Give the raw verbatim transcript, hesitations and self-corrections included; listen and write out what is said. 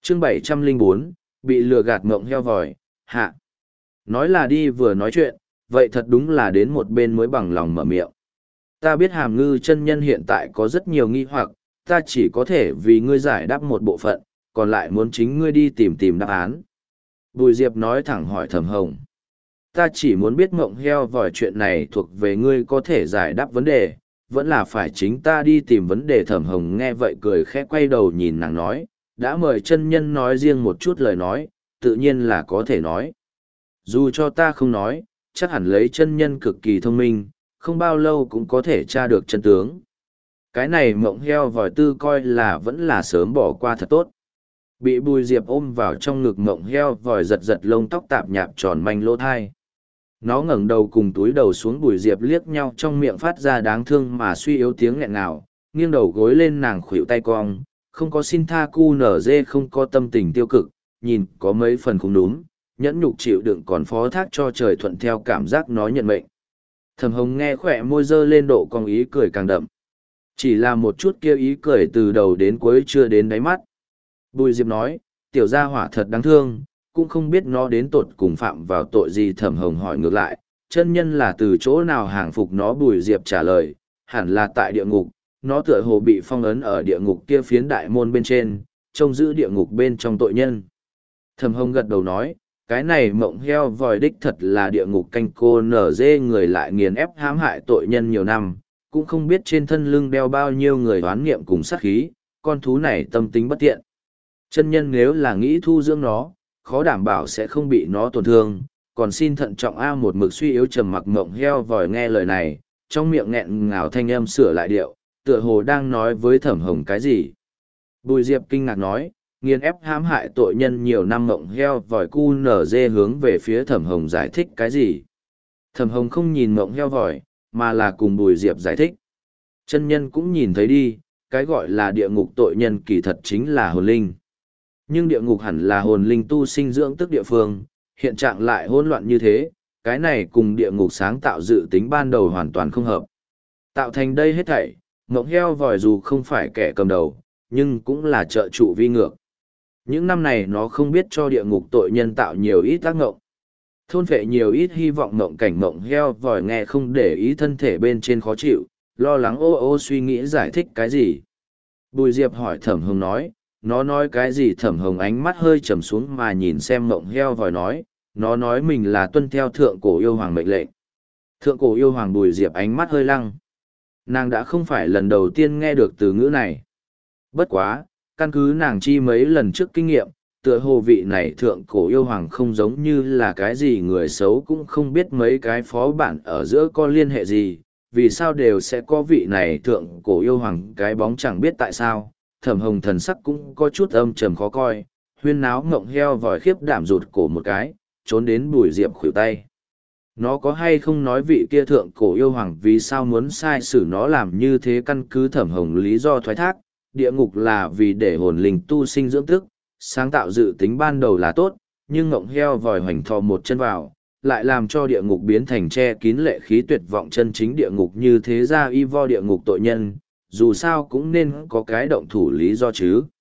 chương bảy trăm linh bốn, bị lừa gạt mộng heo vòi, hạ. Nói là đi vừa nói chuyện, vậy thật đúng là đến một bên mới bằng lòng mở miệng. Ta biết Hàm Ngư chân nhân hiện tại có rất nhiều nghi hoặc, ta chỉ có thể vì ngươi giải đáp một bộ phận, còn lại muốn chính ngươi đi tìm tìm đáp án. Bùi Diệp nói thẳng hỏi Thẩm Hồng. Ta chỉ muốn biết mộng heo vòi chuyện này thuộc về ngươi có thể giải đáp vấn đề, vẫn là phải chính ta đi tìm vấn đề. Thẩm Hồng nghe vậy cười khẽ quay đầu nhìn nàng nói, đã mời chân nhân nói riêng một chút lời nói, tự nhiên là có thể nói. Dù cho ta không nói, chắc hẳn lấy chân nhân cực kỳ thông minh, không bao lâu cũng có thể tra được chân tướng. Cái này mộng heo vòi tư coi là vẫn là sớm bỏ qua thật tốt. Bị Bùi Diệp ôm vào trong ngực mộng heo vòi giật giật lông tóc tạp nhạp tròn manh lỗ thai. Nó ngẩng đầu cùng túi đầu xuống. Bùi Diệp liếc nhau trong miệng phát ra đáng thương mà suy yếu tiếng nghẹn ngào, nghiêng đầu gối lên nàng khuỵu tay cong, không có xin tha cu nở dê, không có tâm tình tiêu cực, nhìn có mấy phần không đúng, nhẫn nhục chịu đựng còn phó thác cho trời thuận theo cảm giác nó nhận mệnh. Thẩm Hồng nghe khỏe môi dơ lên độ cong ý cười càng đậm. Chỉ là một chút kia ý cười từ đầu đến cuối chưa đến đáy mắt. Bùi Diệp nói, tiểu gia hỏa thật đáng thương, cũng không biết nó đến tột cùng phạm vào tội gì. Thẩm Hồng hỏi ngược lại, chân nhân là từ chỗ nào hàng phục nó? Bùi Diệp trả lời, hẳn là tại địa ngục, nó tựa hồ bị phong ấn ở địa ngục kia phiến đại môn bên trên, trông giữ địa ngục bên trong tội nhân. Thẩm Hồng gật đầu nói, cái này mộng heo vòi đích thật là địa ngục canh cô nở dê người lại nghiền ép hãm hại tội nhân nhiều năm, cũng không biết trên thân lưng đeo bao nhiêu người oán niệm cùng sát khí, con thú này tâm tính bất tiện. Chân nhân nếu là nghĩ thu dưỡng nó, khó đảm bảo sẽ không bị nó tổn thương, còn xin thận trọng. A một mực suy yếu trầm mặc mộng heo vòi nghe lời này, trong miệng nghẹn ngào thanh âm sửa lại điệu, tựa hồ đang nói với Thẩm Hồng cái gì. Bùi Diệp kinh ngạc nói, nghiền ép hãm hại tội nhân nhiều năm mộng heo vòi cu nở dê hướng về phía Thẩm Hồng giải thích cái gì. Thẩm Hồng không nhìn mộng heo vòi, mà là cùng Bùi Diệp giải thích. Chân nhân cũng nhìn thấy đi, cái gọi là địa ngục tội nhân kỳ thật chính là hồn linh. Nhưng địa ngục hẳn là hồn linh tu sinh dưỡng tức địa phương, hiện trạng lại hỗn loạn như thế, cái này cùng địa ngục sáng tạo dự tính ban đầu hoàn toàn không hợp. Tạo thành đây hết thảy, mộng heo vòi dù không phải kẻ cầm đầu, nhưng cũng là trợ trụ vi ngược. Những năm này nó không biết cho địa ngục tội nhân tạo nhiều ít tác ngộng, thôn phệ nhiều ít hy vọng. Mộng cảnh mộng heo vòi nghe không để ý thân thể bên trên khó chịu, lo lắng ô ô suy nghĩ giải thích cái gì. Bùi Diệp hỏi Thẩm Hồng nói, nó nói cái gì? Thẩm Hồng ánh mắt hơi trầm xuống mà nhìn xem mộng heo vòi nói, nó nói mình là tuân theo thượng cổ yêu hoàng mệnh lệnh. Thượng cổ yêu hoàng? Bùi Diệp ánh mắt hơi lăng. Nàng đã không phải lần đầu tiên nghe được từ ngữ này. Bất quá, căn cứ nàng chi mấy lần trước kinh nghiệm, tựa hồ vị này thượng cổ yêu hoàng không giống như là cái gì người xấu, cũng không biết mấy cái phó bản ở giữa có liên hệ gì, vì sao đều sẽ có vị này thượng cổ yêu hoàng cái bóng chẳng biết tại sao. Thẩm Hồng thần sắc cũng có chút âm trầm khó coi, huyên náo ngộng heo vòi khiếp đảm rụt cổ một cái, trốn đến Bùi Diệp khuỷu tay. Nó có hay không nói vị kia thượng cổ yêu hoàng vì sao muốn sai xử nó làm như thế? Căn cứ Thẩm Hồng lý do thoái thác, địa ngục là vì để hồn linh tu sinh dưỡng tức, sáng tạo dự tính ban đầu là tốt, nhưng ngộng heo vòi hoành thò một chân vào, lại làm cho địa ngục biến thành che kín lệ khí tuyệt vọng chân chính địa ngục. Như thế ra y vo địa ngục tội nhân, dù sao cũng nên có cái động thủ lý do chứ.